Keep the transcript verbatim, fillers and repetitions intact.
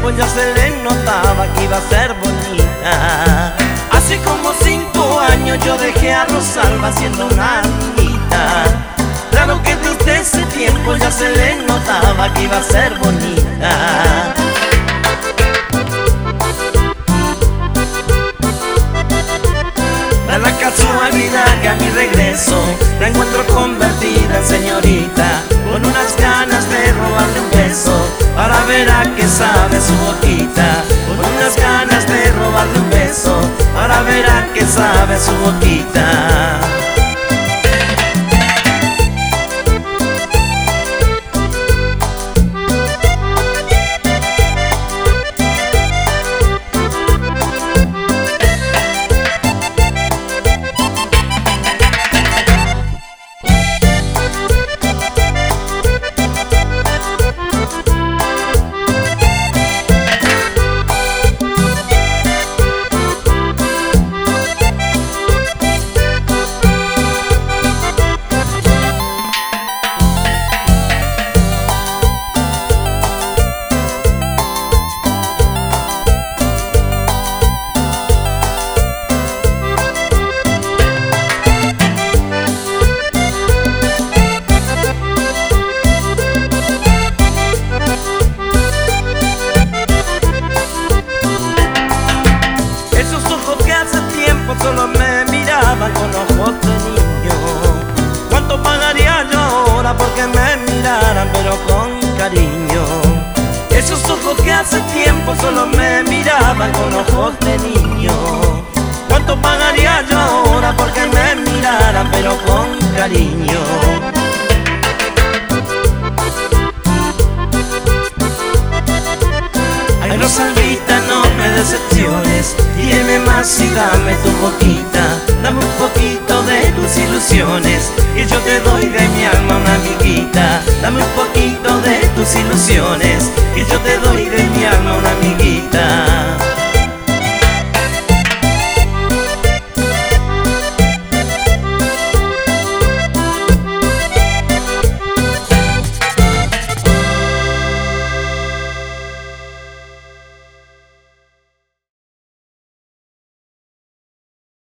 tiempo ya se le notaba que iba a ser bonita. Hace como cinco años yo dejé a Rosalba siendo una niñita. Claro que desde ese tiempo ya se le notaba que iba a ser bonita. Da la casualidad que a mi regreso la encuentro convertida en señorita, con unas ganas de robarle un beso para ver a qué sabe su boquita. Con unas ganas de robarle un beso para ver a qué sabe su boquita. Solo me miraban con ojos de niño. ¿Cuánto pagaría yo ahora porque me miraran pero con cariño? Esos ojos que hace tiempo solo me miraban con ojos de niño. ¿Cuánto pagaría yo ahora porque me miraran pero con cariño? Ay, Rosalvita, no me decepciones, dime más y dame tu boquita. Dame un poquito de tus ilusiones y yo te doy de mi alma una amiguita. Dame un poquito de tus ilusiones y yo te doy